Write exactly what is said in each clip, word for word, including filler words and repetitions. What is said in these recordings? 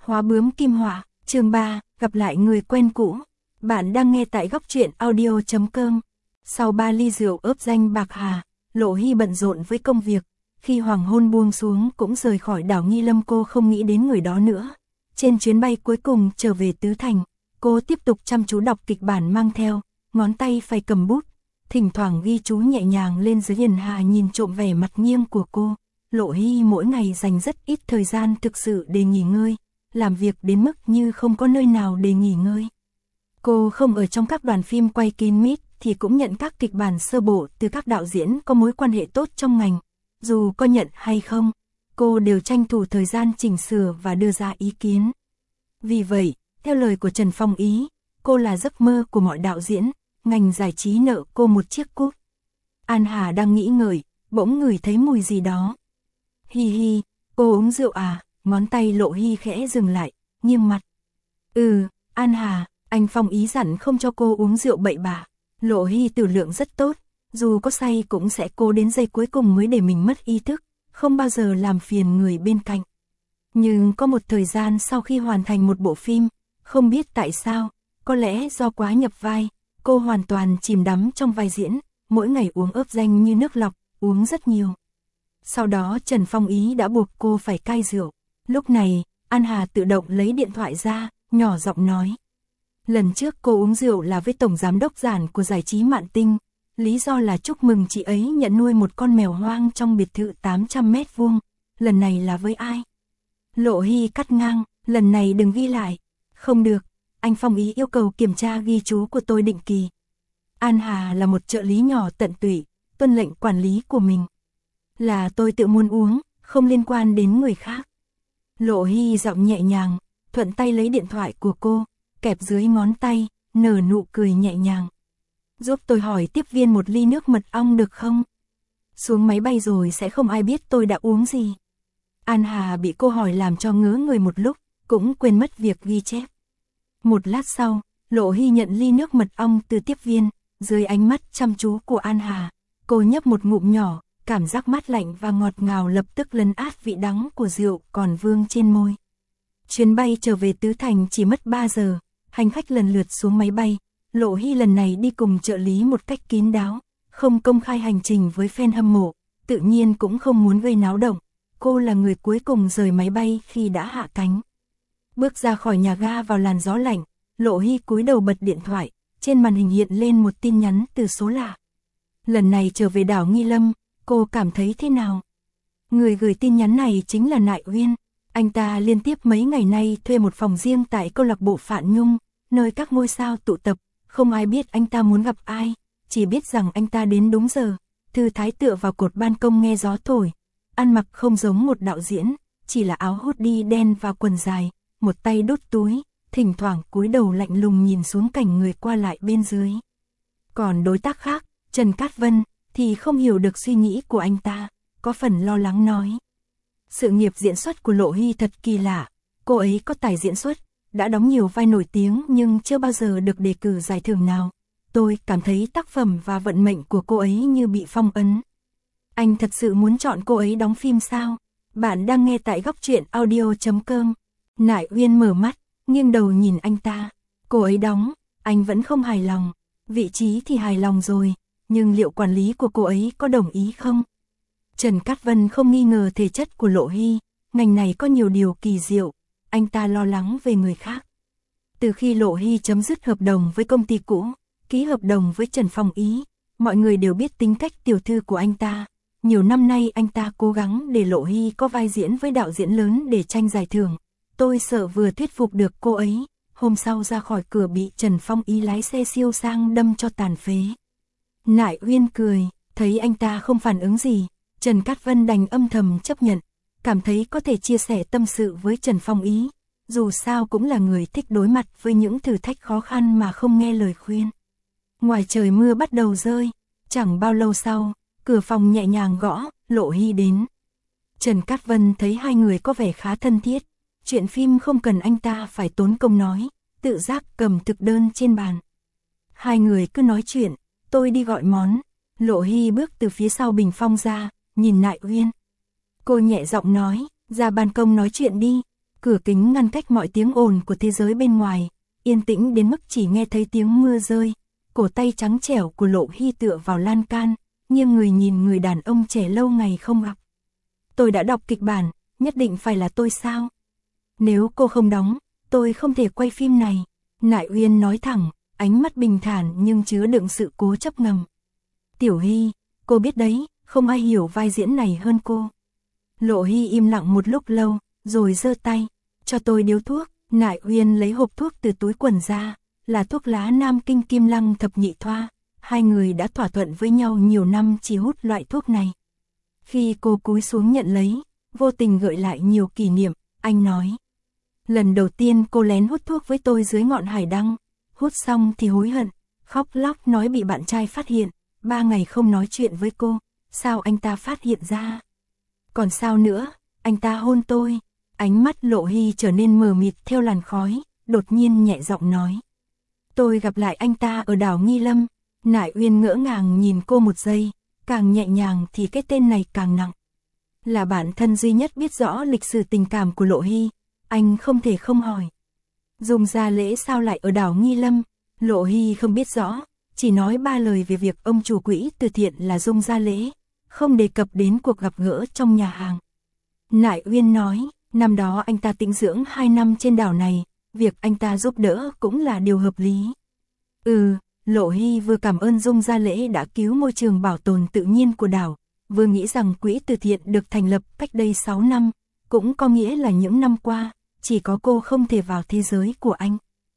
Khóa bướm kim họa, chương ba, gặp lại người quen cũ. Bạn đang nghe tại góc truyện audio chấm com. Sau ba ly rượu ướp danh bạc hà, Lộ Hy bận rộn với công việc. Khi hoàng hôn buông xuống cũng rời khỏi đảo Nghi Lâm, cô không nghĩ đến người đó nữa. Trên chuyến bay cuối cùng trở về Tứ Thành, cô tiếp tục chăm chú đọc kịch bản mang theo, ngón tay phải cầm bút, thỉnh thoảng ghi chú nhẹ nhàng lên dưới. Hiền Hà nhìn trộm vẻ mặt nghiêng của cô. Lộ Hy mỗi ngày dành rất ít thời gian thực sự để nghỉ ngơi, làm việc đến mức như không có nơi nào để nghỉ ngơi. Cô không ở trong các đoàn phim quay kín mít thì cũng nhận các kịch bản sơ bộ từ các đạo diễn có mối quan hệ tốt trong ngành. Dù có nhận hay không, cô đều tranh thủ thời gian chỉnh sửa và đưa ra ý kiến. Vì vậy, theo lời của Trần Phong Ý, cô là giấc mơ của mọi đạo diễn, ngành giải trí nợ cô một chiếc cúp. An Hà đang nghĩ ngợi, bỗng ngửi thấy mùi gì đó. Hi hi, cô uống rượu à? Ngón tay Lộ Hy khẽ dừng lại, nghiêng mặt. Ừ, An Hà, anh Phong Ý dặn không cho cô uống rượu bậy bạ. Lộ Hy tử lượng rất tốt, dù có say cũng sẽ cố đến giây cuối cùng mới để mình mất ý thức, không bao giờ làm phiền người bên cạnh. Nhưng có một thời gian sau khi hoàn thành một bộ phim, không biết tại sao, có lẽ do quá nhập vai, cô hoàn toàn chìm đắm trong vai diễn, mỗi ngày uống ướp danh như nước lọc, uống rất nhiều. Sau đó Trần Phong Ý đã buộc cô phải cai rượu. Lúc này, An Hà tự động lấy điện thoại ra, nhỏ giọng nói. Lần trước cô uống rượu là với tổng giám đốc Giản của giải trí Mạn Tinh, lý do là chúc mừng chị ấy nhận nuôi một con mèo hoang trong biệt thự tám trăm mét vuông, lần này là với ai? Lộ Hy cắt ngang, lần này đừng ghi lại. Không được, anh Phong Ý yêu cầu kiểm tra ghi chú của tôi định kỳ. An Hà là một trợ lý nhỏ tận tụy, tuân lệnh quản lý của mình. Là tôi tự muốn uống, không liên quan đến người khác. Lộ Hy giọng nhẹ nhàng, thuận tay lấy điện thoại của cô, kẹp dưới ngón tay, nở nụ cười nhẹ nhàng. Giúp tôi hỏi tiếp viên một ly nước mật ong được không? Xuống máy bay rồi sẽ không ai biết tôi đã uống gì. An Hà bị cô hỏi làm cho ngớ người một lúc, cũng quên mất việc ghi chép. Một lát sau, Lộ Hy nhận ly nước mật ong từ tiếp viên, dưới ánh mắt chăm chú của An Hà, cô nhấp một ngụm nhỏ. Cảm giác mát lạnh và ngọt ngào lập tức lấn át vị đắng của rượu còn vương trên môi. Chuyến bay trở về Tứ Thành chỉ mất ba giờ, hành khách lần lượt xuống máy bay. Lộ Hy lần này đi cùng trợ lý một cách kín đáo, không công khai hành trình với fan hâm mộ, tự nhiên cũng không muốn gây náo động. Cô là người cuối cùng rời máy bay khi đã hạ cánh. Bước ra khỏi nhà ga vào làn gió lạnh, Lộ Hy cúi đầu bật điện thoại, trên màn hình hiện lên một tin nhắn từ số lạ. Lần này trở về đảo Nghi Lâm, cô cảm thấy thế nào? Người gửi tin nhắn này chính là Nại Uyên. Anh ta liên tiếp mấy ngày nay thuê một phòng riêng tại câu lạc bộ Phạn Nhung, nơi các ngôi sao tụ tập. Không ai biết anh ta muốn gặp ai, chỉ biết rằng anh ta đến đúng giờ, thư thái tựa vào cột ban công nghe gió thổi. Ăn mặc không giống một đạo diễn, chỉ là áo hoodie đen và quần dài, một tay đút túi, thỉnh thoảng cúi đầu lạnh lùng nhìn xuống cảnh người qua lại bên dưới. Còn đối tác khác, Trần Cát Vân, thì không hiểu được suy nghĩ của anh ta, có phần lo lắng nói. Sự nghiệp diễn xuất của Lộ Hy thật kỳ lạ, cô ấy có tài diễn xuất, đã đóng nhiều vai nổi tiếng nhưng chưa bao giờ được đề cử giải thưởng nào. Tôi cảm thấy tác phẩm và vận mệnh của cô ấy như bị phong ấn. Anh thật sự muốn chọn cô ấy đóng phim sao? Bạn đang nghe tại góc truyện audio chấm com. Nại Uyên mở mắt, nghiêng đầu nhìn anh ta. Cô ấy đóng, anh vẫn không hài lòng. Vị trí thì hài lòng rồi, nhưng liệu quản lý của cô ấy có đồng ý không? Trần Cát Vân không nghi ngờ thể chất của Lộ Hy, ngành này có nhiều điều kỳ diệu, anh ta lo lắng về người khác. Từ khi Lộ Hy chấm dứt hợp đồng với công ty cũ, ký hợp đồng với Trần Phong Ý, mọi người đều biết tính cách tiểu thư của anh ta. Nhiều năm nay anh ta cố gắng để Lộ Hy có vai diễn với đạo diễn lớn để tranh giải thưởng. Tôi sợ vừa thuyết phục được cô ấy, hôm sau ra khỏi cửa bị Trần Phong Ý lái xe siêu sang đâm cho tàn phế. Nại Uyên cười, thấy anh ta không phản ứng gì, Trần Cát Vân đành âm thầm chấp nhận, cảm thấy có thể chia sẻ tâm sự với Trần Phong Ý, dù sao cũng là người thích đối mặt với những thử thách khó khăn mà không nghe lời khuyên. Ngoài trời mưa bắt đầu rơi, chẳng bao lâu sau, cửa phòng nhẹ nhàng gõ, Lộ Hy đến. Trần Cát Vân thấy hai người có vẻ khá thân thiết, chuyện phim không cần anh ta phải tốn công nói, tự giác cầm thực đơn trên bàn. Hai người cứ nói chuyện, tôi đi gọi món. Lộ Hy bước từ phía sau bình phong ra, nhìn Nại Uyên. Cô nhẹ giọng nói, ra ban công nói chuyện đi. cửa kính ngăn cách mọi tiếng ồn của thế giới bên ngoài, yên tĩnh đến mức chỉ nghe thấy tiếng mưa rơi. Cổ tay trắng trẻo của Lộ Hy tựa vào lan can, nghiêng người nhìn người đàn ông trẻ lâu ngày không gặp. Tôi đã đọc kịch bản, nhất định phải là tôi sao? Nếu cô không đóng, tôi không thể quay phim này. Nại Uyên nói thẳng, ánh mắt bình thản nhưng chứa đựng sự cố chấp ngầm. Tiểu Hy, cô biết đấy, không ai hiểu vai diễn này hơn cô. Lộ Hy im lặng một lúc lâu, rồi giơ tay, cho tôi điếu thuốc. Nại Uyên lấy hộp thuốc từ túi quần ra, là thuốc lá Nam Kinh Kim Lăng thập nhị thoa. Hai người đã thỏa thuận với nhau nhiều năm chỉ hút loại thuốc này. Khi cô cúi xuống nhận lấy, vô tình gợi lại nhiều kỷ niệm, anh nói. Lần đầu tiên cô lén hút thuốc với tôi dưới ngọn hải đăng, hút xong thì hối hận, khóc lóc nói bị bạn trai phát hiện, ba ngày không nói chuyện với cô, sao anh ta phát hiện ra? Còn sao nữa, anh ta hôn tôi. Ánh mắt Lộ Hy trở nên mờ mịt theo làn khói, đột nhiên nhẹ giọng nói. Tôi gặp lại anh ta ở đảo Nghi Lâm. Nại Uyên ngỡ ngàng nhìn cô một giây, càng nhẹ nhàng thì cái tên này càng nặng. Là bản thân duy nhất biết rõ lịch sử tình cảm của Lộ Hy, anh không thể không hỏi. Dung Gia Lễ sao lại ở đảo Nghi Lâm? Lộ Hy không biết rõ, chỉ nói ba lời về việc ông chủ quỹ từ thiện là Dung Gia Lễ, không đề cập đến cuộc gặp gỡ trong nhà hàng. Nại Uyên nói, năm đó anh ta tĩnh dưỡng hai năm trên đảo này, việc anh ta giúp đỡ cũng là điều hợp lý. Ừ, Lộ Hy vừa cảm ơn Dung Gia Lễ đã cứu môi trường bảo tồn tự nhiên của đảo, vừa nghĩ rằng quỹ từ thiện được thành lập cách đây sáu năm, cũng có nghĩa là những năm qua, chỉ có cô không thể vào thế giới của anh.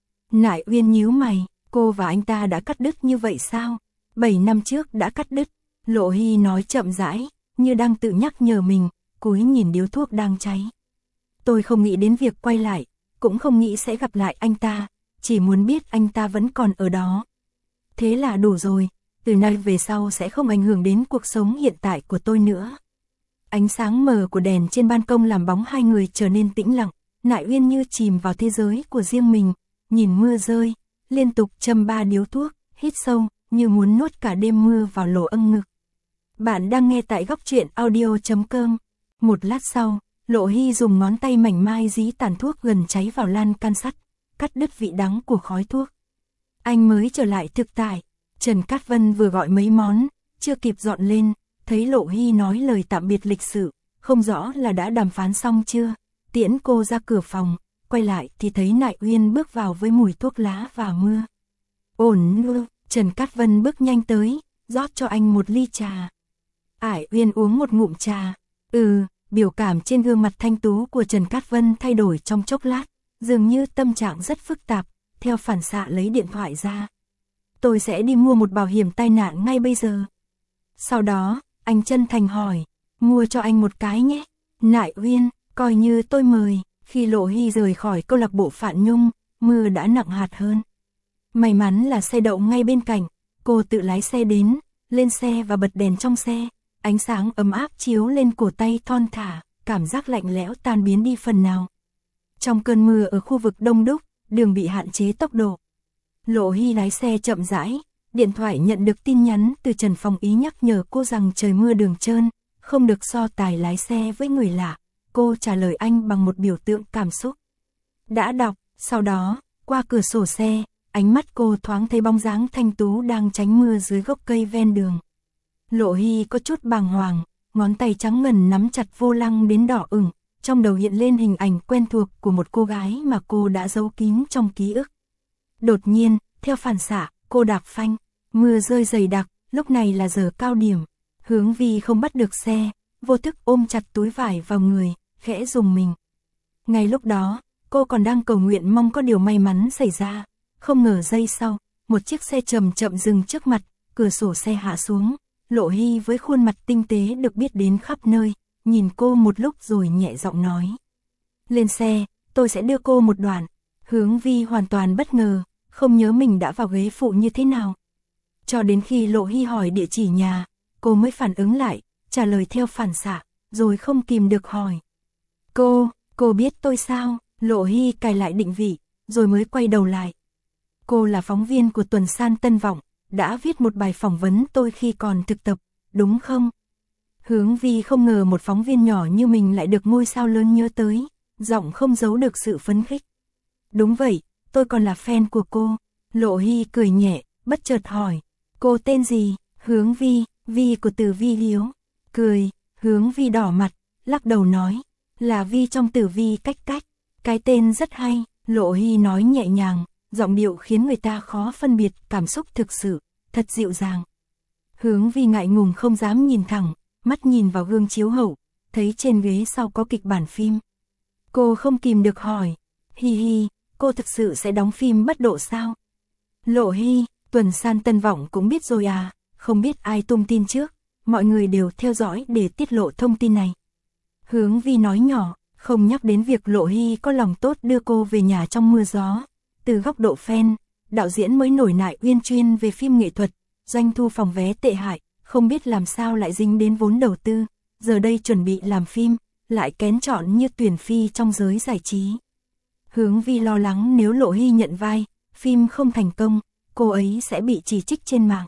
Nại Uyên nhíu mày, cô và anh ta đã cắt đứt như vậy sao? Bảy năm trước đã cắt đứt. Lộ Hy nói chậm rãi, như đang tự nhắc nhở mình, cúi nhìn điếu thuốc đang cháy. Tôi không nghĩ đến việc quay lại, cũng không nghĩ sẽ gặp lại anh ta, chỉ muốn biết anh ta vẫn còn ở đó. Thế là đủ rồi, từ nay về sau sẽ không ảnh hưởng đến cuộc sống hiện tại của tôi nữa. Ánh sáng mờ của đèn trên ban công làm bóng hai người trở nên tĩnh lặng, Nại Uyên như chìm vào thế giới của riêng mình, nhìn mưa rơi, liên tục châm ba điếu thuốc, hít sâu, như muốn nuốt cả đêm mưa vào lỗ âng ngực. Bạn đang nghe tại góc truyện audio chấm com. Một lát sau, Lộ Hy dùng ngón tay mảnh mai dí tàn thuốc gần cháy vào lan can sắt, cắt đứt vị đắng của khói thuốc. Anh mới trở lại thực tại, Trần Cát Vân vừa gọi mấy món, chưa kịp dọn lên, thấy Lộ Hy nói lời tạm biệt lịch sự, không rõ là đã đàm phán xong chưa, tiễn cô ra cửa phòng, quay lại thì thấy Nại Uyên bước vào với mùi thuốc lá và mưa. Ổn luôn, Trần Cát Vân bước nhanh tới, rót cho anh một ly trà. Ải Uyên uống một ngụm trà, ừ, biểu cảm trên gương mặt thanh tú của Trần Cát Vân thay đổi trong chốc lát, dường như tâm trạng rất phức tạp, theo phản xạ lấy điện thoại ra. Tôi sẽ đi mua một bảo hiểm tai nạn ngay bây giờ. Sau đó, anh chân thành hỏi, mua cho anh một cái nhé. Nại Uyên, coi như tôi mời. Khi Lộ Hy rời khỏi câu lạc bộ Phạn Nhung, mưa đã nặng hạt hơn. May mắn là xe đậu ngay bên cạnh, cô tự lái xe đến, lên xe và bật đèn trong xe. Ánh sáng ấm áp chiếu lên cổ tay thon thả, cảm giác lạnh lẽo tan biến đi phần nào. Trong cơn mưa ở khu vực đông đúc, đường bị hạn chế tốc độ. Lộ Hy lái xe chậm rãi, điện thoại nhận được tin nhắn từ Trần Phong Ý nhắc nhở cô rằng trời mưa đường trơn, không được so tài lái xe với người lạ. Cô trả lời anh bằng một biểu tượng cảm xúc. Đã đọc, sau đó, qua cửa sổ xe, ánh mắt cô thoáng thấy bóng dáng thanh tú đang tránh mưa dưới gốc cây ven đường. Lộ Hy có chút bàng hoàng, ngón tay trắng ngần nắm chặt vô lăng đến đỏ ửng, trong đầu hiện lên hình ảnh quen thuộc của một cô gái mà cô đã giấu kín trong ký ức. Đột nhiên, theo phản xạ, cô đạp phanh, mưa rơi dày đặc, lúc này là giờ cao điểm. Hướng Vi không bắt được xe, vô thức ôm chặt túi vải vào người, khẽ rùng mình. Ngay lúc đó, cô còn đang cầu nguyện mong có điều may mắn xảy ra, không ngờ giây sau, một chiếc xe chậm chậm dừng trước mặt, cửa sổ xe hạ xuống. Lộ Hy với khuôn mặt tinh tế được biết đến khắp nơi, nhìn cô một lúc rồi nhẹ giọng nói. Lên xe, tôi sẽ đưa cô một đoạn. Hướng Vi hoàn toàn bất ngờ, không nhớ mình đã vào ghế phụ như thế nào. Cho đến khi Lộ Hy hỏi địa chỉ nhà, cô mới phản ứng lại, trả lời theo phản xạ, rồi không kìm được hỏi. Cô, cô biết tôi sao? Lộ Hy cài lại định vị, rồi mới quay đầu lại. Cô là phóng viên của Tuần San Tân Vọng, đã viết một bài phỏng vấn tôi khi còn thực tập, đúng không? Hướng Vi không ngờ một phóng viên nhỏ như mình lại được ngôi sao lớn nhớ tới, giọng không giấu được sự phấn khích. Đúng vậy, tôi còn là fan của cô. Lộ Hy cười nhẹ, bất chợt hỏi. Cô tên gì? Hướng Vi, Vi của Tử Vi Hiếu. Cười, Hướng Vi đỏ mặt, lắc đầu nói. Là Vi trong Tử Vi Cách Cách. Cái tên rất hay, Lộ Hy nói nhẹ nhàng, giọng điệu khiến người ta khó phân biệt cảm xúc thực sự, thật dịu dàng. Hướng Vi ngại ngùng không dám nhìn thẳng, mắt nhìn vào gương chiếu hậu, thấy trên ghế sau có kịch bản phim. Cô không kìm được hỏi, hi hi, cô thực sự sẽ đóng phim Bất Độ sao? Lộ Hy, Tuần San Tân Vọng cũng biết rồi à, không biết ai tung tin trước, mọi người đều theo dõi để tiết lộ thông tin này. Hướng Vi nói nhỏ, không nhắc đến việc Lộ Hy có lòng tốt đưa cô về nhà trong mưa gió. Từ góc độ fan, đạo diễn mới nổi nại uyên chuyên về phim nghệ thuật, doanh thu phòng vé tệ hại, không biết làm sao lại dính đến vốn đầu tư, giờ đây chuẩn bị làm phim, lại kén chọn như tuyển phi trong giới giải trí. Hướng Vi lo lắng nếu Lộ Hy nhận vai, phim không thành công, cô ấy sẽ bị chỉ trích trên mạng.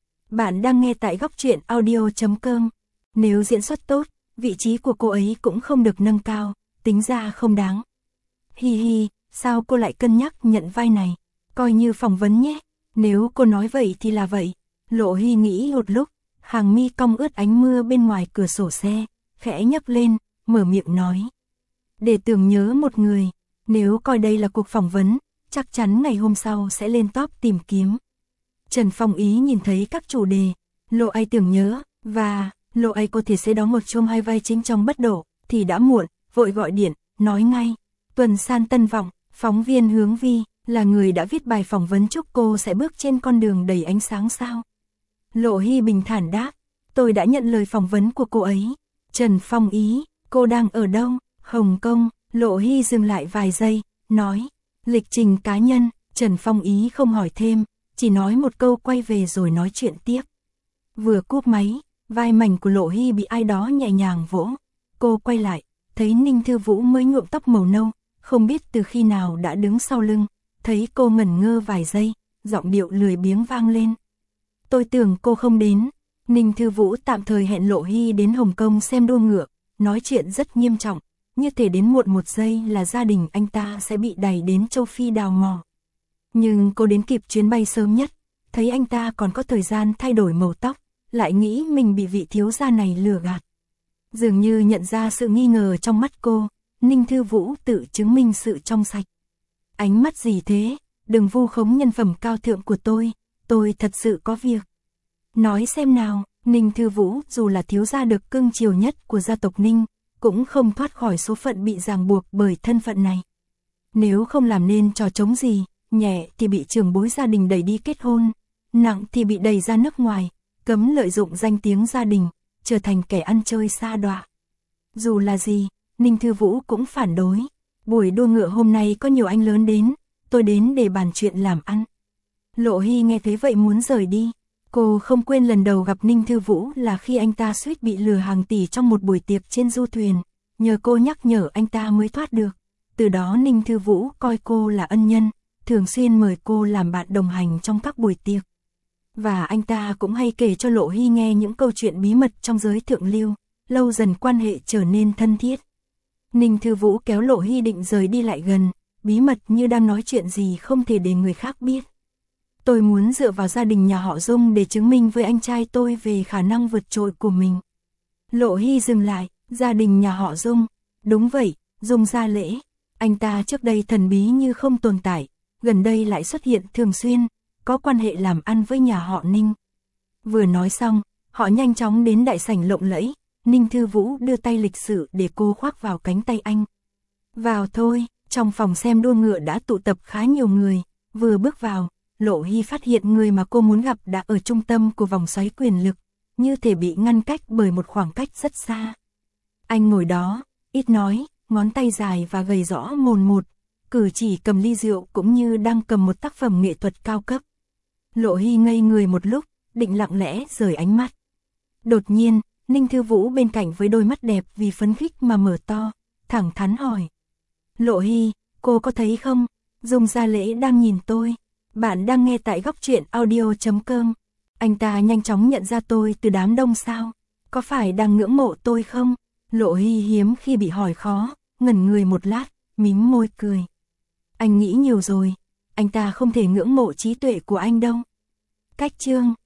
Bạn đang nghe tại góc truyện audio chấm com. Nếu diễn xuất tốt, vị trí của cô ấy cũng không được nâng cao, tính ra không đáng. Hi hi, sao cô lại cân nhắc nhận vai này? Coi như phỏng vấn nhé. Nếu cô nói vậy thì là vậy. Lộ Hy nghĩ một lúc, hàng mi cong ướt ánh mưa bên ngoài cửa sổ xe, khẽ nhấc lên, mở miệng nói. Để tưởng nhớ một người, nếu coi đây là cuộc phỏng vấn, chắc chắn ngày hôm sau sẽ lên top tìm kiếm. Trần Phong Ý nhìn thấy các chủ đề, Lộ Ai tưởng nhớ, và Lộ Ai có thể sẽ đóng một trong hai vai chính trong Bất Độ, thì đã muộn, vội gọi điện, nói ngay. Tuần San Tân Vọng, phóng viên Hướng Vi, là người đã viết bài phỏng vấn chúc cô sẽ bước trên con đường đầy ánh sáng sao? Lộ Hy bình thản đáp, tôi đã nhận lời phỏng vấn của cô ấy. Trần Phong Ý, cô đang ở đâu? Hồng Kông. Lộ Hy dừng lại vài giây, nói, lịch trình cá nhân. Trần Phong Ý không hỏi thêm, chỉ nói một câu quay về rồi nói chuyện tiếp. Vừa cúp máy, vai mảnh của Lộ Hy bị ai đó nhẹ nhàng vỗ. Cô quay lại, thấy Ninh Thư Vũ mới nhuộm tóc màu nâu, không biết từ khi nào đã đứng sau lưng, thấy cô ngẩn ngơ vài giây, giọng điệu lười biếng vang lên. Tôi tưởng cô không đến. Ninh Thư Vũ tạm thời hẹn Lộ Hy đến Hồng Kông xem đua ngựa, nói chuyện rất nghiêm trọng, như thể đến muộn một giây là gia đình anh ta sẽ bị đẩy đến châu Phi đào mỏ. Nhưng cô đến kịp chuyến bay sớm nhất, thấy anh ta còn có thời gian thay đổi màu tóc, lại nghĩ mình bị vị thiếu gia này lừa gạt. Dường như nhận ra sự nghi ngờ trong mắt cô, Ninh Thư Vũ tự chứng minh sự trong sạch. Ánh mắt gì thế, đừng vu khống nhân phẩm cao thượng của tôi, tôi thật sự có việc. Nói xem nào, Ninh Thư Vũ dù là thiếu gia được cưng chiều nhất của gia tộc Ninh, cũng không thoát khỏi số phận bị ràng buộc bởi thân phận này. Nếu không làm nên trò trống gì, nhẹ thì bị trưởng bối gia đình đẩy đi kết hôn, nặng thì bị đẩy ra nước ngoài, cấm lợi dụng danh tiếng gia đình, trở thành kẻ ăn chơi sa đọa. Dù là gì, Ninh Thư Vũ cũng phản đối. Buổi đua ngựa hôm nay có nhiều anh lớn đến, tôi đến để bàn chuyện làm ăn. Lộ Hy nghe thấy vậy muốn rời đi. Cô không quên lần đầu gặp Ninh Thư Vũ là khi anh ta suýt bị lừa hàng tỷ trong một buổi tiệc trên du thuyền, nhờ cô nhắc nhở anh ta mới thoát được. Từ đó Ninh Thư Vũ coi cô là ân nhân, thường xuyên mời cô làm bạn đồng hành trong các buổi tiệc. Và anh ta cũng hay kể cho Lộ Hy nghe những câu chuyện bí mật trong giới thượng lưu, lâu dần quan hệ trở nên thân thiết. Ninh Thư Vũ kéo Lộ Hy định rời đi lại gần, bí mật như đang nói chuyện gì không thể để người khác biết. Tôi muốn dựa vào gia đình nhà họ Dung để chứng minh với anh trai tôi về khả năng vượt trội của mình. Lộ Hy dừng lại, gia đình nhà họ Dung. Đúng vậy, Dung Gia Lễ. Anh ta trước đây thần bí như không tồn tại, gần đây lại xuất hiện thường xuyên, có quan hệ làm ăn với nhà họ Ninh. Vừa nói xong, họ nhanh chóng đến đại sảnh lộng lẫy. Ninh Thư Vũ đưa tay lịch sự để cô khoác vào cánh tay anh. Vào thôi, trong phòng xem đua ngựa đã tụ tập khá nhiều người, vừa bước vào, Lộ Hy phát hiện người mà cô muốn gặp đã ở trung tâm của vòng xoáy quyền lực, như thể bị ngăn cách bởi một khoảng cách rất xa. Anh ngồi đó, ít nói, ngón tay dài và gầy rõ mồn một, cử chỉ cầm ly rượu cũng như đang cầm một tác phẩm nghệ thuật cao cấp. Lộ Hy ngây người một lúc, định lặng lẽ rời ánh mắt. Đột nhiên, Ninh Thư Vũ bên cạnh với đôi mắt đẹp vì phấn khích mà mở to, thẳng thắn hỏi. Lộ Hy, cô có thấy không? Dung Gia Lễ đang nhìn tôi. Bạn đang nghe tại góc truyện audio chấm com. Anh ta nhanh chóng nhận ra tôi từ đám đông sao? Có phải đang ngưỡng mộ tôi không? Lộ Hy hiếm khi bị hỏi khó, ngẩn người một lát, mím môi cười. Anh nghĩ nhiều rồi, anh ta không thể ngưỡng mộ trí tuệ của anh đâu. Cách chương